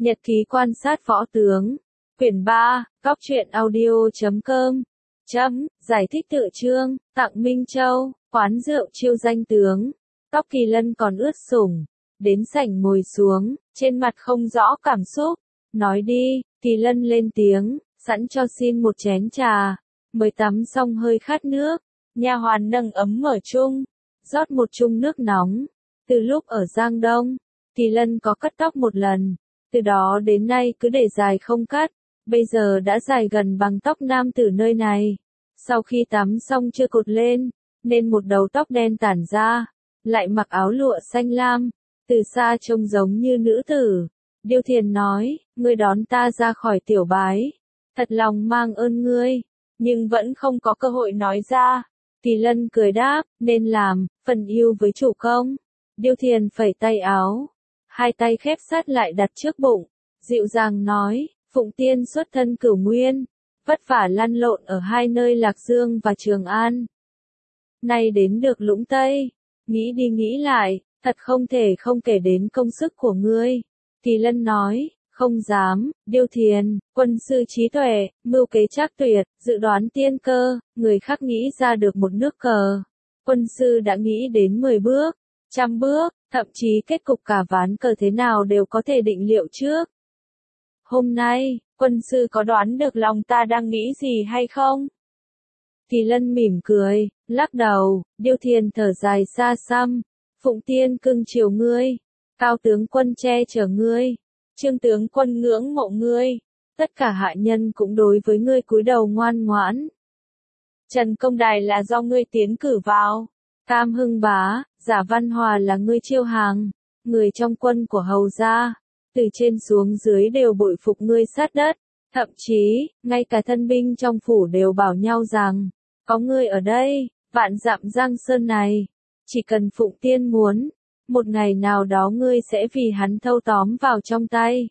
Nhật ký quan sát võ tướng. Quyển 3, Cóc truyện audio.com. Giải thích tựa chương, tặng Minh Châu, quán rượu chiêu danh tướng. Tóc Kỳ Lân còn ướt sũng. Đến sảnh ngồi xuống, trên mặt không rõ cảm xúc. Nói đi, Kỳ Lân lên tiếng, sẵn cho xin một chén trà. Mới tắm xong hơi khát nước. Nha hoàn nâng ấm mở chung, rót một chung nước nóng. Từ lúc ở Giang Đông, Kỳ Lân có cắt tóc một lần. Từ đó đến nay cứ để dài không cắt, bây giờ đã dài gần bằng tóc nam tử nơi này. Sau khi tắm xong chưa cột lên, nên một đầu tóc đen tản ra, lại mặc áo lụa xanh lam, từ xa trông giống như nữ tử. Điêu Thiền nói, ngươi đón ta ra khỏi tiểu bái, thật lòng mang ơn ngươi, nhưng vẫn không có cơ hội nói ra. Kỳ Lân cười đáp, nên làm, phần yêu với chủ công. Điêu Thiền phẩy tay áo, hai tay khép sát lại đặt trước bụng, dịu dàng nói, Phụng Tiên xuất thân Cửu Nguyên, vất vả lăn lộn ở hai nơi Lạc Dương và Trường An. Nay đến được Lũng Tây, nghĩ đi nghĩ lại, thật không thể không kể đến công sức của ngươi. Kỳ Lân nói, không dám, Điêu Thiền, quân sư trí tuệ, mưu kế trác tuyệt, dự đoán tiên cơ, người khác nghĩ ra được một nước cờ. Quân sư đã nghĩ đến 10 bước, 100 bước, thậm chí kết cục cả ván cờ thế nào đều có thể định liệu trước. Hôm nay, quân sư có đoán được lòng ta đang nghĩ gì hay không? Kỳ Lân mỉm cười, lắc đầu. Điêu Thiền thở dài xa xăm, Phụng Tiên cưng chiều ngươi, Cao tướng quân che chở ngươi, Trương tướng quân ngưỡng mộ ngươi, tất cả hạ nhân cũng đối với ngươi cúi đầu ngoan ngoãn. Trần Công Đài là do ngươi tiến cử vào, Cam Hưng Bá, Giả Văn Hòa là ngươi chiêu hàng, người trong quân của hầu gia, từ trên xuống dưới đều bội phục ngươi sát đất, thậm chí, ngay cả thân binh trong phủ đều bảo nhau rằng, có ngươi ở đây, vạn dặm Giang Sơn này, chỉ cần Phụng Tiên muốn, một ngày nào đó ngươi sẽ vì hắn thâu tóm vào trong tay.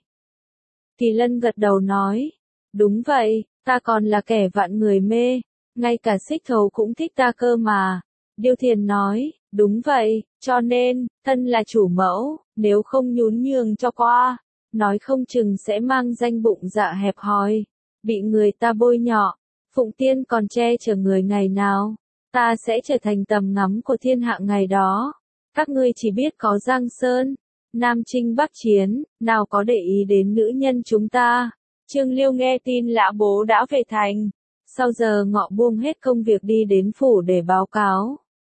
Kỳ Lân gật đầu nói, đúng vậy, ta còn là kẻ vạn người mê, ngay cả Xích Thầu cũng thích ta cơ mà. Điêu Thiền nói, đúng vậy, cho nên, thân là chủ mẫu, nếu không nhún nhường cho qua, nói không chừng sẽ mang danh bụng dạ hẹp hòi, bị người ta bôi nhọ. Phụng Tiên còn che chở người ngày nào, ta sẽ trở thành tầm ngắm của thiên hạ ngày đó. Các ngươi chỉ biết có Giang Sơn, Nam Chinh Bắc Chiến, nào có để ý đến nữ nhân chúng ta. Trương Liêu nghe tin Lã Bố đã về thành, sau giờ ngọ buông hết công việc đi đến phủ để báo cáo.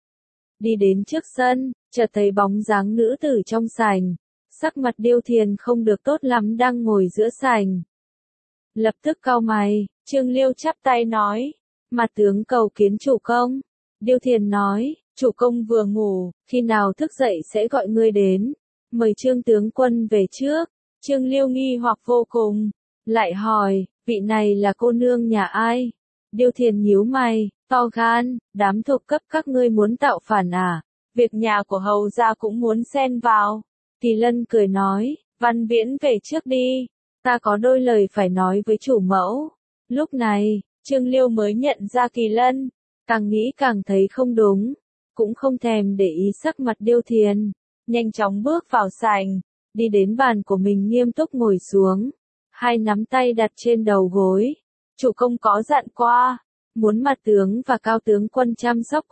Đi đến trước sân, chợt thấy bóng dáng nữ tử trong sảnh, sắc mặt Điêu Thiền không được tốt lắm đang ngồi giữa sảnh. Lập tức cau mày, Trương Liêu chắp tay nói, mặt tướng cầu kiến chủ công. Điêu Thiền nói, chủ công vừa ngủ, khi nào thức dậy sẽ gọi ngươi đến, mời Trương tướng quân về trước. Trương Liêu nghi hoặc vô cùng, lại hỏi, vị này là cô nương nhà ai? Điêu Thiền nhíu mày, to gan, đám thuộc cấp các ngươi muốn tạo phản à? Việc nhà của hầu gia cũng muốn xen vào. Kỳ Lân cười nói, Văn Viễn về trước đi, ta có đôi lời phải nói với chủ mẫu. Lúc này, Trương Liêu mới nhận ra Kỳ Lân, càng nghĩ càng thấy không đúng, cũng không thèm để ý sắc mặt Điêu Thiền, nhanh chóng bước vào sảnh, đi đến bàn của mình nghiêm túc ngồi xuống, hai nắm tay đặt trên đầu gối. Chủ công có dặn qua, muốn mặt tướng và Cao tướng quân chăm sóc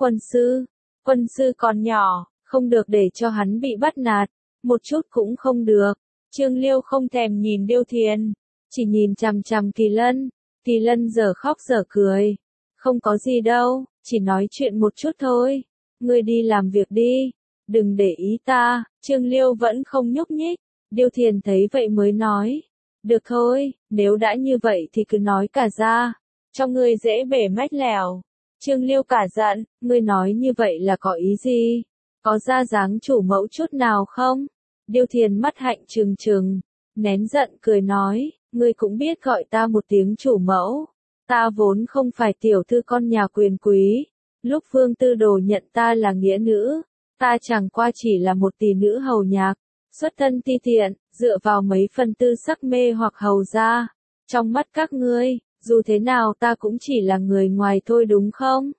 quân sư còn nhỏ, không được để cho hắn bị bắt nạt, một chút cũng không được. Trương Liêu không thèm nhìn Điêu Thiền, chỉ nhìn chằm chằm Kỳ Lân. Kỳ Lân giờ khóc giờ cười, không có gì đâu, chỉ nói chuyện một chút thôi, ngươi đi làm việc đi, đừng để ý ta. Trương Liêu vẫn không nhúc nhích. Điêu Thiền thấy vậy mới nói, được thôi, nếu đã như vậy thì cứ nói cả ra, cho ngươi dễ bể mách lèo. Trương Liêu cả giận, ngươi nói như vậy là có ý gì? Có ra dáng chủ mẫu chút nào không? Điêu Thiền mắt hạnh trừng trừng, nén giận cười nói, ngươi cũng biết gọi ta một tiếng chủ mẫu. Ta vốn không phải tiểu thư con nhà quyền quý, lúc Vương Tư Đồ nhận ta là nghĩa nữ, ta chẳng qua chỉ là một tỷ nữ hầu nhạc, xuất thân ti tiện, dựa vào mấy phần tư sắc mê hoặc hầu gia. Trong mắt các ngươi, dù thế nào ta cũng chỉ là người ngoài thôi đúng không?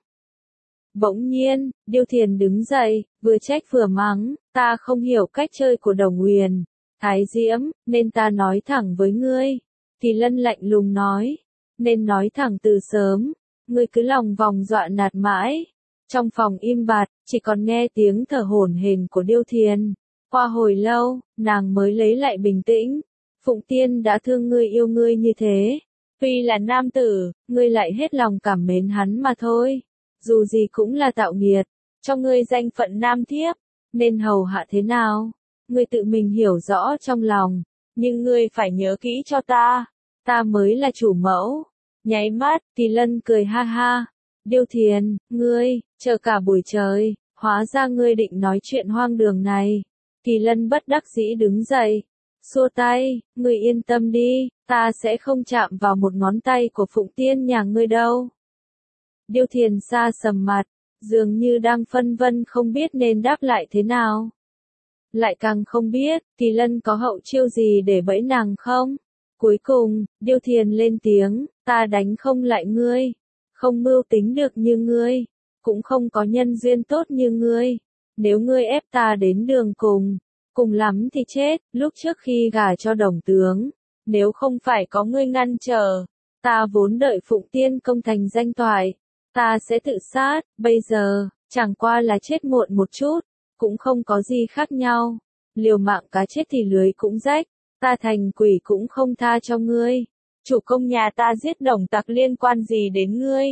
Bỗng nhiên, Điêu Thiền đứng dậy, vừa trách vừa mắng, ta không hiểu cách chơi của Đồng Huyền. Thái Diễm, nên ta nói thẳng với ngươi. Kỳ Lân lạnh lùng nói, nên nói thẳng từ sớm, ngươi cứ lòng vòng dọa nạt mãi. Trong phòng im bặt, chỉ còn nghe tiếng thở hổn hển của Điêu Thiền. Qua hồi lâu, nàng mới lấy lại bình tĩnh. Phụng Tiên đã thương ngươi yêu ngươi như thế. Tuy là nam tử, ngươi lại hết lòng cảm mến hắn mà thôi. Dù gì cũng là tạo nghiệt, cho ngươi danh phận nam thiếp, nên hầu hạ thế nào? Ngươi tự mình hiểu rõ trong lòng, nhưng ngươi phải nhớ kỹ cho ta mới là chủ mẫu. Nháy mắt, Kỳ Lân cười ha ha. Điêu Thiền, ngươi, chờ cả buổi trời, hóa ra ngươi định nói chuyện hoang đường này. Kỳ Lân bất đắc dĩ đứng dậy, xua tay, ngươi yên tâm đi, ta sẽ không chạm vào một ngón tay của Phụng Tiên nhà ngươi đâu. Điêu Thiền xa sầm mặt, dường như đang phân vân không biết nên đáp lại thế nào. Lại càng không biết, Kỳ Lân có hậu chiêu gì để bẫy nàng không? Cuối cùng, Điêu Thiền lên tiếng, ta đánh không lại ngươi, không mưu tính được như ngươi, cũng không có nhân duyên tốt như ngươi. Nếu ngươi ép ta đến đường cùng lắm thì chết. Lúc trước khi gả cho Đồng tướng, nếu không phải có ngươi ngăn trở, ta vốn đợi Phụng Tiên công thành danh toại, ta sẽ tự sát. Bây giờ, chẳng qua là chết muộn một chút, cũng không có gì khác nhau. Liều mạng cá chết thì lưới cũng rách, ta thành quỷ cũng không tha cho ngươi. Chủ công nhà ta giết Đồng tặc liên quan gì đến ngươi?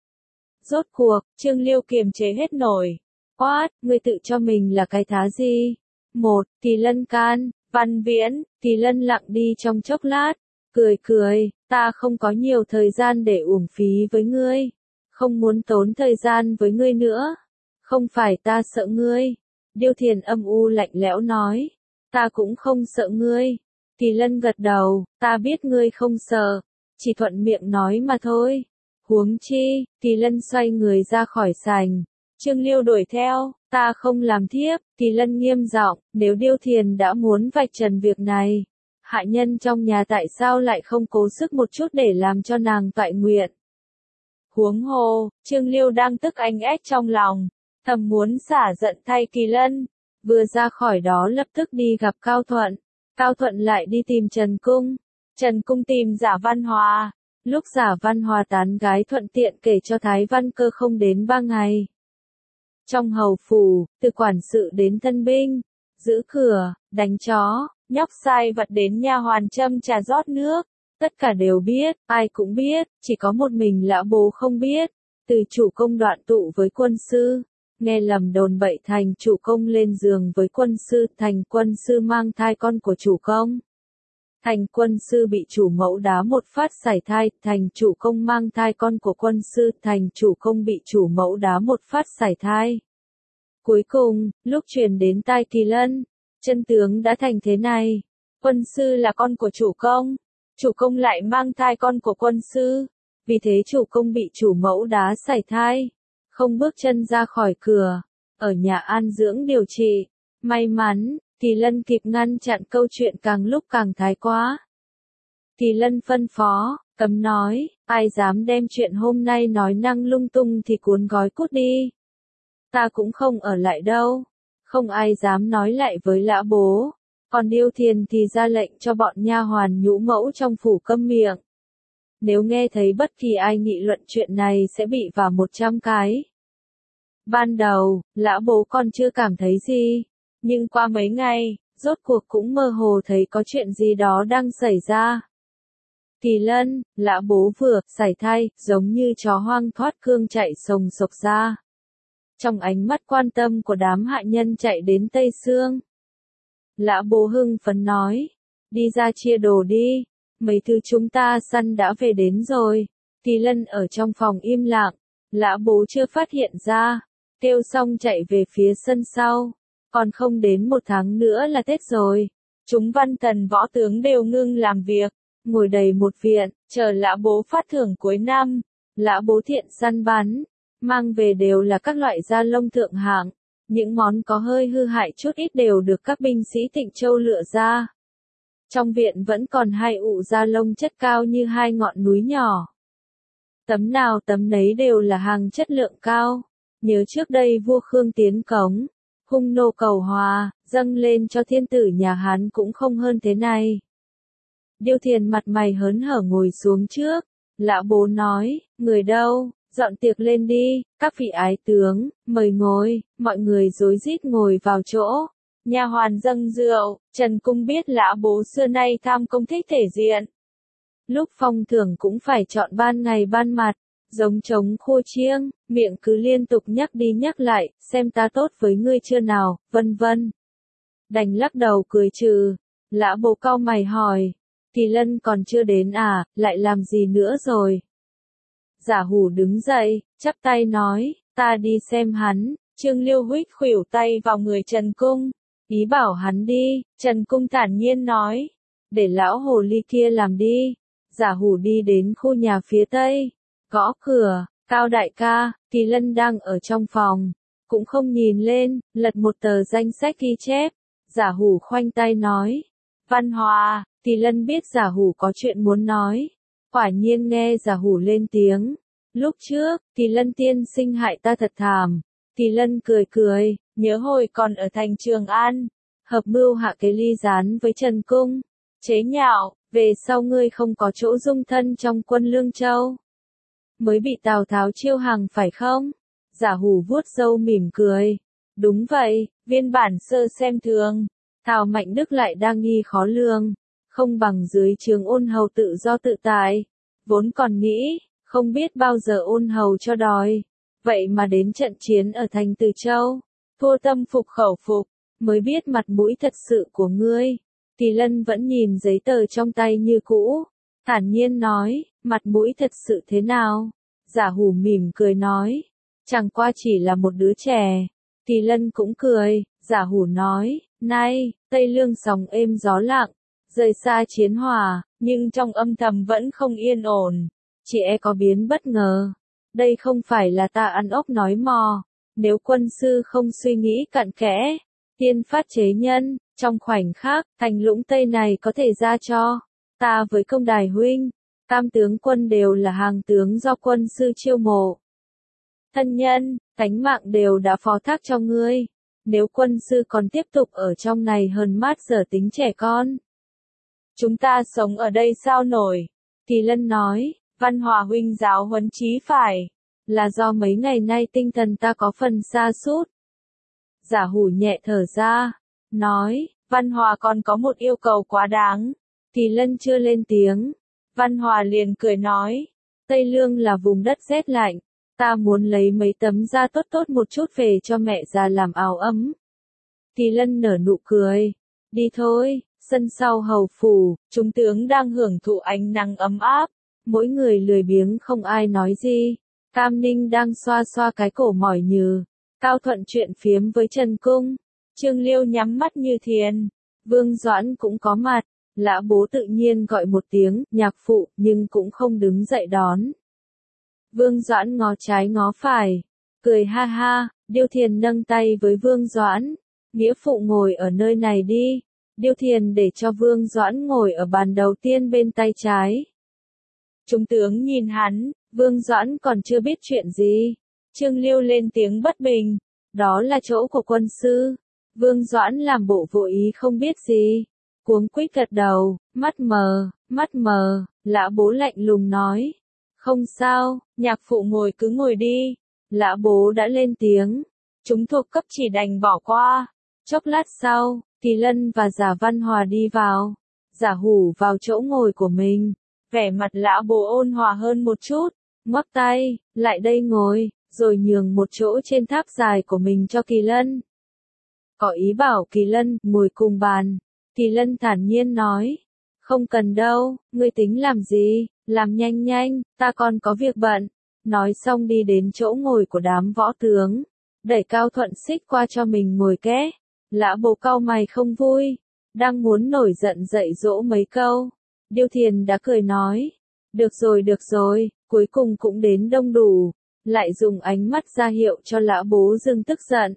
Rốt cuộc, Trương Liêu kiềm chế hết nổi. Quát, ngươi tự cho mình là cái thá gì? Kỳ Lân can, Văn Viễn. Kỳ Lân lặng đi trong chốc lát, cười, ta không có nhiều thời gian để uổng phí với ngươi. Không muốn tốn thời gian với ngươi nữa. Không phải ta sợ ngươi. Điêu Thiền âm u lạnh lẽo nói. Ta cũng không sợ ngươi. Kỳ Lân gật đầu, ta biết ngươi không sợ, chỉ thuận miệng nói mà thôi. Huống chi, Kỳ Lân xoay người ra khỏi sảnh. Trương Liêu đuổi theo, ta không làm thiếp. Kỳ Lân nghiêm giọng, nếu Điêu Thiền đã muốn vạch trần việc này, hạ nhân trong nhà tại sao lại không cố sức một chút để làm cho nàng toại nguyện? Huống hồ, Trương Liêu đang tức anh ách trong lòng, thầm muốn xả giận thay Kỳ Lân. Vừa ra khỏi đó lập tức đi gặp Cao Thuận. Cao Thuận lại đi tìm Trần Cung. Trần Cung tìm Giả Văn Hòa. Lúc Giả Văn Hòa tán gái thuận tiện kể cho Thái Văn Cơ không đến 3 ngày. Trong hầu phủ, từ quản sự đến thân binh, giữ cửa, đánh chó, nhóc sai vặt đến nha hoàn châm trà rót nước, tất cả đều biết, ai cũng biết, chỉ có một mình Lã Bố không biết. Từ chủ công đoạn tụ với quân sư, nghe lầm đồn bậy thành chủ công lên giường với quân sư, thành quân sư mang thai con của chủ công. Thành quân sư bị chủ mẫu đá một phát sảy thai, thành chủ công mang thai con của quân sư, thành chủ công bị chủ mẫu đá một phát sảy thai. Cuối cùng, lúc truyền đến tai Kỳ Lân, chân tướng đã thành thế này. Quân sư là con của chủ công lại mang thai con của quân sư, vì thế chủ công bị chủ mẫu đá sảy thai, không bước chân ra khỏi cửa, ở nhà an dưỡng điều trị. May mắn, Kỳ Lân kịp ngăn chặn câu chuyện càng lúc càng thái quá. Kỳ Lân phân phó, cấm nói, ai dám đem chuyện hôm nay nói năng lung tung thì cuốn gói cút đi. Ta cũng không ở lại đâu. Không ai dám nói lại với Lã Bố. Còn Điêu Thiền thì ra lệnh cho bọn nha hoàn nhũ mẫu trong phủ câm miệng. Nếu nghe thấy bất kỳ ai nghị luận chuyện này sẽ bị vào 100 cái. Ban đầu, Lã Bố còn chưa cảm thấy gì. Nhưng qua mấy ngày, rốt cuộc cũng mơ hồ thấy có chuyện gì đó đang xảy ra. Kỳ Lân, Lã Bố vừa sảy thai, giống như chó hoang thoát cương chạy sồng sộc ra. Trong ánh mắt quan tâm của đám hạ nhân chạy đến Tây Sương, Lã Bố hưng phấn nói, đi ra chia đồ đi, mấy thứ chúng ta săn đã về đến rồi. Kỳ Lân ở trong phòng im lặng, Lã Bố chưa phát hiện ra, kêu xong chạy về phía sân sau. Còn không đến 1 tháng nữa là Tết rồi. Chúng văn thần võ tướng đều ngưng làm việc, ngồi đầy một viện, chờ Lã Bố phát thưởng cuối năm. Lã Bố thiện săn bắn, mang về đều là các loại da lông thượng hạng. Những món có hơi hư hại chút ít đều được các binh sĩ Tịnh Châu lựa ra. Trong viện vẫn còn 2 ụ da lông chất cao như 2 ngọn núi nhỏ. Tấm nào tấm nấy đều là hàng chất lượng cao. Nhớ trước đây vua Khương tiến cống, hung nô cầu hòa, dâng lên cho thiên tử nhà Hán cũng không hơn thế này. Điêu Thiền mặt mày hớn hở ngồi xuống trước, Lã Bố nói, người đâu, dọn tiệc lên đi, các vị ái tướng, mời ngồi, mọi người rối rít ngồi vào chỗ. Nha hoàn dâng rượu, Trần Cung biết Lã Bố xưa nay tham công thích thể diện. Lúc phong thưởng cũng phải chọn ban ngày ban mặt, giống trống khô chiêng, miệng cứ liên tục nhắc đi nhắc lại, xem ta tốt với ngươi chưa nào, vân vân. Đành lắc đầu cười trừ, Lã Bố cau mày hỏi, Kỳ Lân còn chưa đến à, lại làm gì nữa rồi? Giả Hủ đứng dậy, chắp tay nói, ta đi xem hắn. Trương Liêu huých khuỷu tay vào người Trần Cung, ý bảo hắn đi. Trần Cung thản nhiên nói, để lão hồ ly kia làm đi. Giả Hủ đi đến khu nhà phía tây, gõ cửa, Cao đại ca, Kỳ Lân đang ở trong phòng, cũng không nhìn lên, lật một tờ danh sách ghi chép. Giả Hủ khoanh tay nói, Văn Hòa. Kỳ Lân biết Giả Hủ có chuyện muốn nói, quả nhiên nghe Giả Hủ lên tiếng. Lúc trước, Kỳ Lân tiên sinh hại ta thật thảm. Kỳ Lân cười cười, nhớ hồi còn ở thành Trường An, hợp mưu hạ kế ly gián với Trần Cung, chế nhạo, về sau ngươi không có chỗ dung thân trong quân Lương Châu, mới bị Tào Tháo chiêu hàng phải không? Giả Hủ vuốt râu mỉm cười, đúng vậy, viên bản sơ xem thường, Thảo Mạnh Đức lại đa nghi khó lường, không bằng dưới trướng Ôn Hầu tự do tự tại, vốn còn nghĩ, không biết bao giờ Ôn Hầu cho đòi, vậy mà đến trận chiến ở thành Từ Châu, thua tâm phục khẩu phục, mới biết mặt mũi thật sự của ngươi. Kỳ Lân vẫn nhìn giấy tờ trong tay như cũ, thản nhiên nói, mặt mũi thật sự thế nào? Giả Hủ mỉm cười nói, chẳng qua chỉ là một đứa trẻ. Kỳ Lân cũng cười, Giả Hủ nói, nay, Tây Lương sóng êm gió lặng, rời xa chiến hỏa, nhưng trong âm thầm vẫn không yên ổn, chỉ e có biến bất ngờ. Đây không phải là ta ăn ốc nói mò, nếu quân sư không suy nghĩ cặn kẽ, tiên phát chế nhân, trong khoảnh khắc, thành lũng Tây này có thể ra cho ta với Công Đài huynh, tam tướng quân đều là hàng tướng do quân sư chiêu mộ. Thân nhân, tánh mạng đều đã phó thác cho ngươi, nếu quân sư còn tiếp tục ở trong này hờn mát dở tính trẻ con, chúng ta sống ở đây sao nổi? Kỳ Lân nói, Văn Hòa huynh giáo huấn chí phải, là do mấy ngày nay tinh thần ta có phần sa sút. Giả Hủ nhẹ thở ra, nói, Văn Hòa còn có một yêu cầu quá đáng. Kỳ Lân chưa lên tiếng, Văn Hòa liền cười nói, Tây Lương là vùng đất rét lạnh, ta muốn lấy mấy tấm da tốt tốt một chút về cho mẹ già làm áo ấm. Kỳ Lân nở nụ cười, đi thôi, sân sau hầu phủ, chúng tướng đang hưởng thụ ánh nắng ấm áp, mỗi người lười biếng không ai nói gì. Cam Ninh đang xoa xoa cái cổ mỏi nhừ, Cao Thuận chuyện phiếm với Trần Cung, Trương Liêu nhắm mắt như thiền, Vương Doãn cũng có mặt, Lã Bố tự nhiên gọi một tiếng, nhạc phụ, nhưng cũng không đứng dậy đón. Vương Doãn ngó trái ngó phải, cười ha ha, Điêu Thiền nâng tay với Vương Doãn, nghĩa phụ ngồi ở nơi này đi. Điêu Thiền để cho Vương Doãn ngồi ở bàn đầu tiên bên tay trái. Chúng tướng nhìn hắn, Vương Doãn còn chưa biết chuyện gì. Trương Liêu lên tiếng bất bình, đó là chỗ của quân sư. Vương Doãn làm bộ vô ý không biết gì, cuống quýt gật đầu, mắt mờ, Lã Bố lạnh lùng nói, không sao, nhạc phụ ngồi cứ ngồi đi. Lã Bố đã lên tiếng, chúng thuộc cấp chỉ đành bỏ qua. Chốc lát sau, Kỳ Lân và Giả Văn Hòa đi vào, Giả Hủ vào chỗ ngồi của mình, vẻ mặt Lã Bố ôn hòa hơn một chút, ngoắc tay, lại đây ngồi, rồi nhường một chỗ trên tháp dài của mình cho Kỳ Lân. Có ý bảo Kỳ Lân ngồi cùng bàn. Kỳ Lân thản nhiên nói, không cần đâu, ngươi tính làm gì, làm nhanh nhanh, ta còn có việc bận. Nói xong đi đến chỗ ngồi của đám võ tướng, đẩy Cao Thuận xích qua cho mình ngồi ké. Lã Bố cau mày không vui, đang muốn nổi giận dạy dỗ mấy câu. Điêu Thiền đã cười nói, được rồi, cuối cùng cũng đến đông đủ, lại dùng ánh mắt ra hiệu cho Lã Bố dừng tức giận.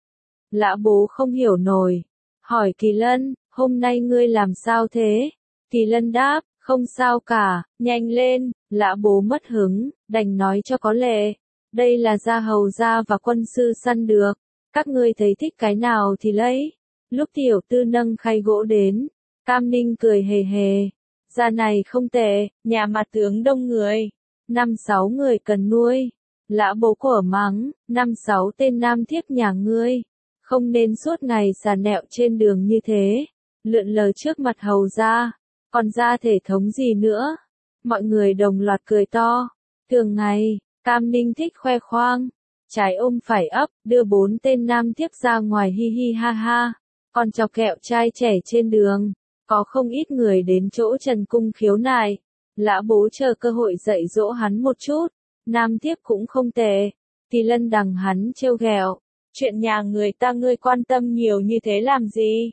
Lã Bố không hiểu nổi, hỏi Kỳ Lân, hôm nay ngươi làm sao thế? Kỳ Lân đáp, không sao cả, nhanh lên. Lã Bố mất hứng, đành nói cho có lệ, đây là gia hầu gia và quân sư săn được, Các ngươi thấy thích cái nào thì lấy. Lúc tiểu tư nâng khay gỗ đến, Cam Ninh cười hề hề. Gia này không tệ, nhà mặt tướng đông người. 5-6 người cần nuôi. Lã bố của mắng, 5-6 tên nam thiếp nhà ngươi. Không nên suốt ngày xà nẹo trên đường như thế. Lượn lờ trước mặt hầu ra. Còn ra thể thống gì nữa? Mọi người đồng loạt cười to. Thường ngày, Cam Ninh thích khoe khoang. Trái ôm phải ấp, đưa 4 tên nam thiếp ra ngoài hi hi ha ha. Còn chọc kẹo trai trẻ trên đường. Có không ít người đến chỗ Trần Cung khiếu nại. Lã bố chờ cơ hội dạy dỗ hắn một chút. Nam thiếp cũng không tệ. Thì Lân đằng hắn trêu ghẹo. Chuyện nhà người ta ngươi quan tâm nhiều như thế làm gì?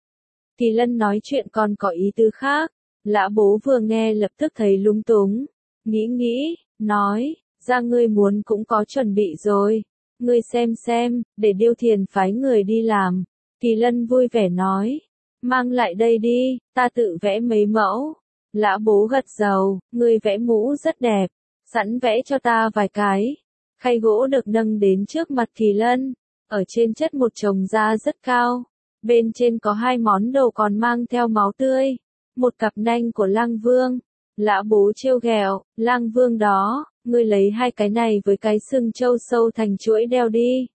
Thì Lân nói chuyện còn có ý tứ khác. Lã bố vừa nghe lập tức thấy lung túng. Nghĩ, nói, ra ngươi muốn cũng có chuẩn bị rồi. Ngươi xem, để Điêu Thiền phái người đi làm. Thì Lân vui vẻ nói. Mang lại đây đi, ta tự vẽ mấy mẫu. Lã bố gật đầu, ngươi vẽ mũ rất đẹp. Sẵn vẽ cho ta vài cái. Khay gỗ được nâng đến trước mặt Thì Lân. Ở trên chất một chồng da rất cao. Bên trên có 2 món đồ còn mang theo máu tươi. Một cặp nanh của Lang Vương. Lã bố trêu ghẹo, Lang Vương đó, ngươi lấy 2 cái này với cái sừng trâu sâu thành chuỗi đeo đi.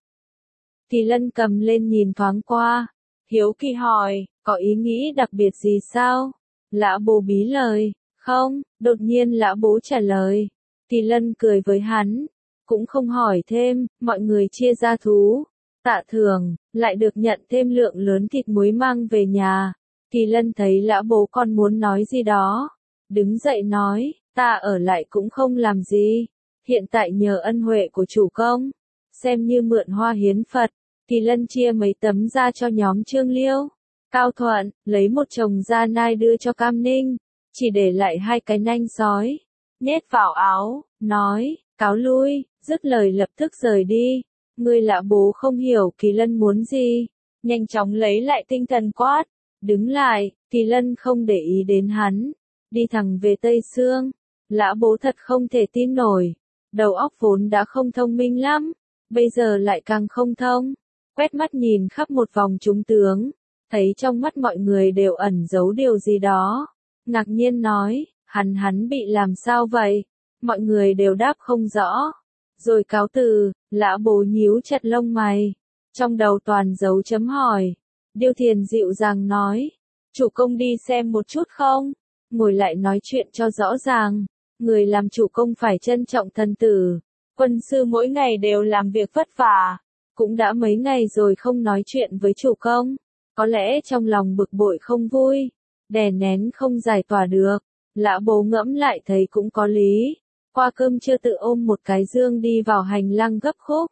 Thì Lân cầm lên nhìn thoáng qua. Hiếu kỳ hỏi, có ý nghĩ đặc biệt gì sao? Lã bố bí lời, không, đột nhiên lã bố trả lời. Thì Lân cười với hắn, cũng không hỏi thêm, mọi người chia ra thú. Tạ thưởng, lại được nhận thêm lượng lớn thịt muối mang về nhà. Thì Lân thấy lã bố còn muốn nói gì đó. Đứng dậy nói, ta ở lại cũng không làm gì. Hiện tại nhờ ân huệ của chủ công. Xem như mượn hoa hiến Phật. Thì Lân chia mấy tấm da cho nhóm Trương Liêu. Cao Thuận, lấy một chồng da nai đưa cho Cam Ninh. Chỉ để lại 2 cái nanh sói. Nhét vào áo, nói, cáo lui, dứt lời lập tức rời đi. Người lã bố không hiểu Kỳ Lân muốn gì. Nhanh chóng lấy lại tinh thần quát. Đứng lại, Kỳ Lân không để ý đến hắn. Đi thẳng về Tây Sương. Lã bố thật không thể tin nổi. Đầu óc vốn đã không thông minh lắm. Bây giờ lại càng không thông. Quét mắt nhìn khắp một vòng chúng tướng. Thấy trong mắt mọi người đều ẩn giấu điều gì đó. Ngạc nhiên nói, hắn bị làm sao vậy? Mọi người đều đáp không rõ. Rồi cáo từ, lã bố nhíu chặt lông mày. Trong đầu toàn dấu chấm hỏi. Điêu Thiền dịu dàng nói. Chủ công đi xem một chút không? Ngồi lại nói chuyện cho rõ ràng. Người làm chủ công phải trân trọng thần tử. Quân sư mỗi ngày đều làm việc vất vả. Cũng đã mấy ngày rồi không nói chuyện với chủ công. Có lẽ trong lòng bực bội không vui. Đè nén không giải tỏa được. Lã bố ngẫm lại thấy cũng có lý. Qua cơm trưa tự ôm một cái dương đi vào hành lang gấp khúc.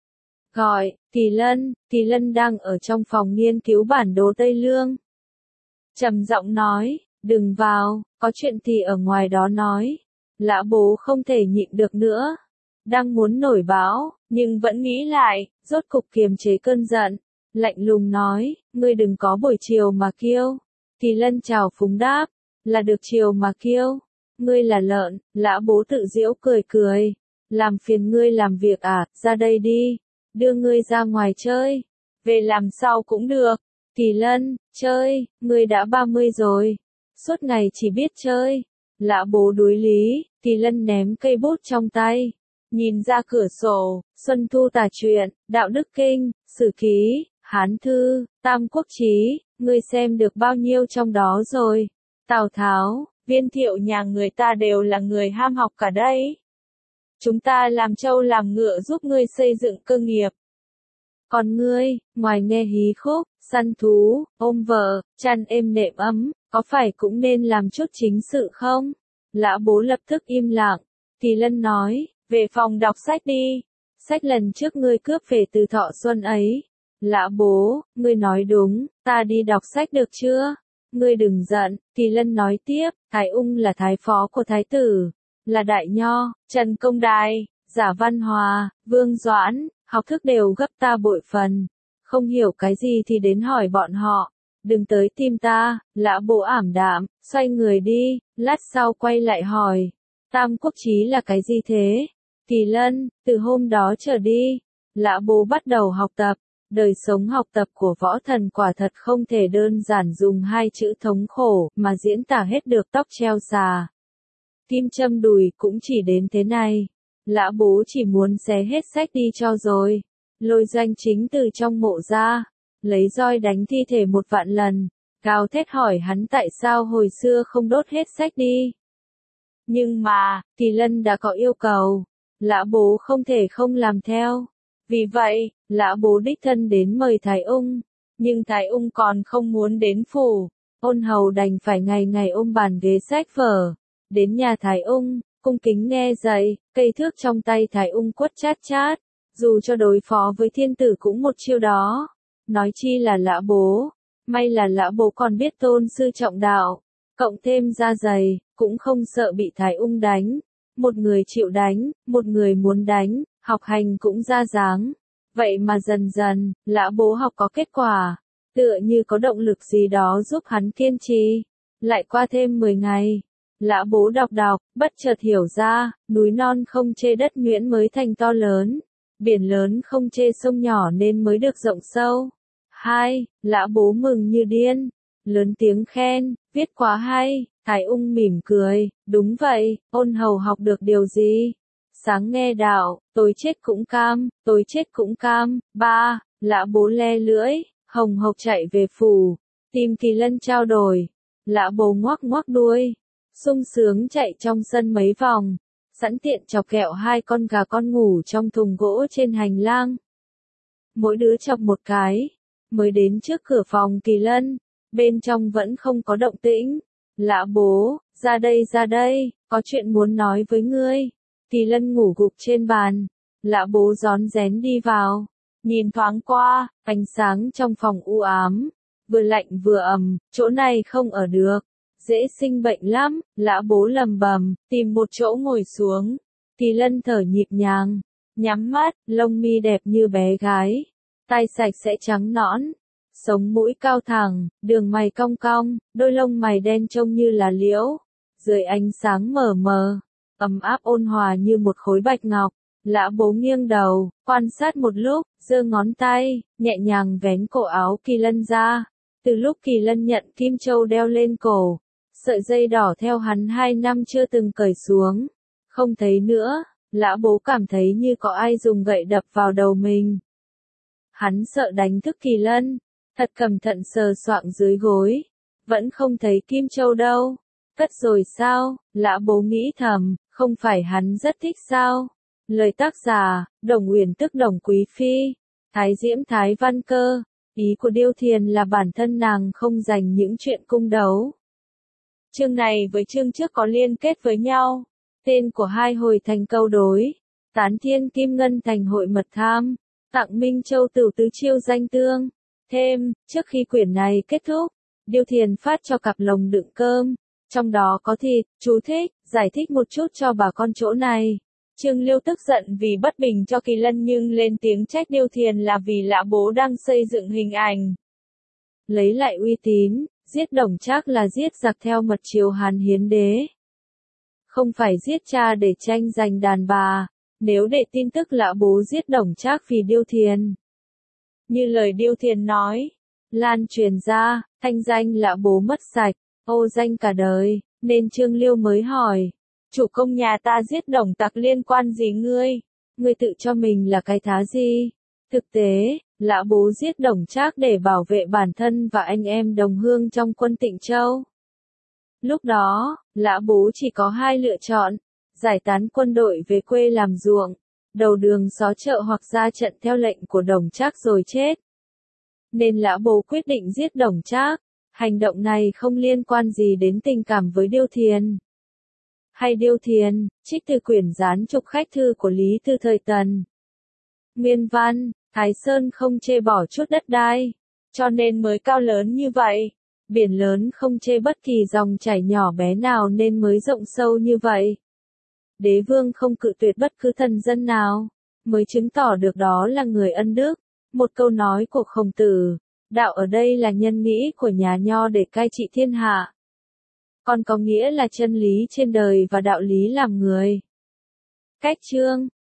Gọi, Thì Lân đang ở trong phòng nghiên cứu bản đồ Tây Lương. Trầm giọng nói, đừng vào, có chuyện thì ở ngoài đó nói. Lã bố không thể nhịn được nữa. Đang muốn nổi báo, nhưng vẫn nghĩ lại, rốt cục kiềm chế cơn giận. Lạnh lùng nói, ngươi đừng có buổi chiều mà kiêu. Thì Lân chào phúng đáp, là được chiều mà kiêu. Ngươi là lợn, lã bố tự giễu cười. Làm phiền ngươi làm việc à, ra đây đi. Đưa ngươi ra ngoài chơi. Về làm sau cũng được. Thì Lân, chơi, ngươi đã 30 rồi. Suốt ngày chỉ biết chơi. Lã bố đối lý, Thì Lân ném cây bút trong tay. Nhìn ra cửa sổ, Xuân Thu Tả Truyện, Đạo Đức Kinh, Sử Ký, Hán Thư, Tam Quốc Chí, ngươi xem được bao nhiêu trong đó rồi? Tào Tháo, Viên Thiệu nhà người ta đều là người ham học cả đấy. Chúng ta làm trâu làm ngựa giúp ngươi xây dựng cơ nghiệp. Còn ngươi, ngoài nghe hí khúc, săn thú, ôm vợ, chăn êm nệm ấm, có phải cũng nên làm chút chính sự không? Lã bố lập tức im lặng. Thì Lân nói, về phòng đọc sách đi. Sách lần trước ngươi cướp về từ Thọ Xuân ấy. Lã bố, ngươi nói đúng, ta đi đọc sách được chưa? Ngươi đừng giận. Thì Lân nói tiếp, Thái Ung là thái phó của thái tử, là đại nho, Trần Công Đài, Giả Văn Hòa, Vương Doãn, học thức đều gấp ta bội phần. Không hiểu cái gì thì đến hỏi bọn họ. Đừng tới tìm ta. Lã bố ảm đạm, xoay người đi, lát sau quay lại hỏi. Tam Quốc Chí là cái gì thế? Thì Lân, từ hôm đó trở đi, lã bố bắt đầu học tập. Đời sống học tập của võ thần quả thật không thể đơn giản dùng hai chữ thống khổ mà diễn tả hết được. Tóc treo xà, kim châm đùi cũng chỉ đến thế này. Lã bố chỉ muốn xé hết sách đi cho rồi. Lôi Doanh Chính từ trong mộ ra, lấy roi đánh thi thể 1.000 lần, gào thét hỏi hắn tại sao hồi xưa không đốt hết sách đi. Nhưng mà, Kỳ Lân đã có yêu cầu, Lã bố không thể không làm theo. Vì vậy, Lã bố đích thân đến mời Thái Ung, nhưng Thái Ung còn không muốn đến phủ. Ôn hầu đành phải ngày ngày ôm bàn ghế sách vở, đến nhà Thái Ung, cung kính nghe dạy, cây thước trong tay Thái Ung quất chát chát, dù cho đối phó với thiên tử cũng một chiêu đó. Nói chi là Lã bố, may là Lã bố còn biết tôn sư trọng đạo, cộng thêm da dày, cũng không sợ bị Thái Ung đánh. Một người chịu đánh, một người muốn đánh, học hành cũng ra dáng. Vậy mà dần dần, Lã bố học có kết quả, tựa như có động lực gì đó giúp hắn kiên trì. Lại qua thêm 10 ngày, Lã bố đọc, bất chợt hiểu ra, núi non không chê đất nhuyễn mới thành to lớn, biển lớn không chê sông nhỏ nên mới được rộng sâu. 2. Lã bố mừng như điên, lớn tiếng khen, viết quá hay. Thái Ung mỉm cười, đúng vậy, ôn hầu học được điều gì? Sáng nghe đạo, tối chết cũng cam, tối chết cũng cam. 3. Lã bố le lưỡi, hồng hộc chạy về phủ, tìm Kỳ Lân trao đổi. Lã bố ngoắc ngoắc đuôi, sung sướng chạy trong sân mấy vòng, sẵn tiện chọc kẹo 2 con gà con ngủ trong thùng gỗ trên hành lang. Mỗi đứa chọc một cái, mới đến trước cửa phòng Kỳ Lân, bên trong vẫn không có động tĩnh. Lã bố, ra đây, có chuyện muốn nói với ngươi. Kỳ Lân ngủ gục trên bàn, Lã bố rón rén đi vào, nhìn thoáng qua, ánh sáng trong phòng u ám, vừa lạnh vừa ẩm, chỗ này không ở được, dễ sinh bệnh lắm. Lã bố lầm bầm, tìm một chỗ ngồi xuống. Kỳ Lân thở nhịp nhàng, nhắm mắt, lông mi đẹp như bé gái, tai sạch sẽ trắng nõn, sống mũi cao thẳng, đường mày cong cong, đôi lông mày đen trông như là liễu, dưới ánh sáng mờ mờ, ấm áp ôn hòa như một khối bạch ngọc. Lã bố nghiêng đầu, quan sát một lúc, giơ ngón tay, nhẹ nhàng vén cổ áo Kỳ Lân ra. Từ lúc Kỳ Lân nhận kim châu đeo lên cổ, sợi dây đỏ theo hắn 2 năm chưa từng cởi xuống, không thấy nữa. Lã bố cảm thấy như có ai dùng gậy đập vào đầu mình. Hắn sợ đánh thức Kỳ Lân, thật cẩn thận sờ soạng dưới gối, vẫn không thấy kim châu đâu. Cất rồi sao? Lã bố nghĩ thầm, không phải hắn rất thích sao? Lời tác giả, Đồng Uyển tức Đồng Quý Phi, Thái Diễm Thái Văn Cơ. Ý của Điêu Thiền là bản thân nàng không dành những chuyện cung đấu. Chương này với chương trước có liên kết với nhau. Tên của 2 hồi thành câu đối. Tán Thiên Kim Ngân thành hội mật tham. Tặng Minh Châu Tửu tứ chiêu danh tương. Thêm, trước khi quyển này kết thúc, Điêu Thiền phát cho cặp lồng đựng cơm. Trong đó có thịt, chú thích, giải thích một chút cho bà con chỗ này. Trương Liêu tức giận vì bất bình cho Kỳ Lân nhưng lên tiếng trách Điêu Thiền là vì Lã bố đang xây dựng hình ảnh. Lấy lại uy tín, giết Đồng Trác là giết giặc theo mật triều Hàn Hiến đế. Không phải giết cha để tranh giành đàn bà, nếu để tin tức Lã bố giết Đồng Trác vì Điêu Thiền. Như lời Điêu Thiền nói, lan truyền ra, thanh danh Lã bố mất sạch, ô danh cả đời, nên Trương Liêu mới hỏi. Chủ công nhà ta giết Đồng tặc liên quan gì ngươi? Ngươi tự cho mình là cái thá gì? Thực tế, Lã bố giết Đồng Trác để bảo vệ bản thân và anh em đồng hương trong quân Tịnh Châu. Lúc đó, Lã bố chỉ có 2 lựa chọn, giải tán quân đội về quê làm ruộng, đầu đường xó chợ hoặc ra trận theo lệnh của Đồng Trác rồi chết. Nên Lã bố quyết định giết Đồng Trác. Hành động này không liên quan gì đến tình cảm với Điêu Thiền. Hay Điêu Thiền, trích từ quyển gián trục khách thư của Lý Tư thời Tần. Nguyên văn, Thái Sơn không chê bỏ chút đất đai, cho nên mới cao lớn như vậy. Biển lớn không chê bất kỳ dòng chảy nhỏ bé nào nên mới rộng sâu như vậy. Đế vương không cự tuyệt bất cứ thần dân nào, mới chứng tỏ được đó là người ân đức. Một câu nói của Khổng Tử, đạo ở đây là nhân nghĩ của nhà Nho để cai trị thiên hạ. Còn có nghĩa là chân lý trên đời và đạo lý làm người. Cách chương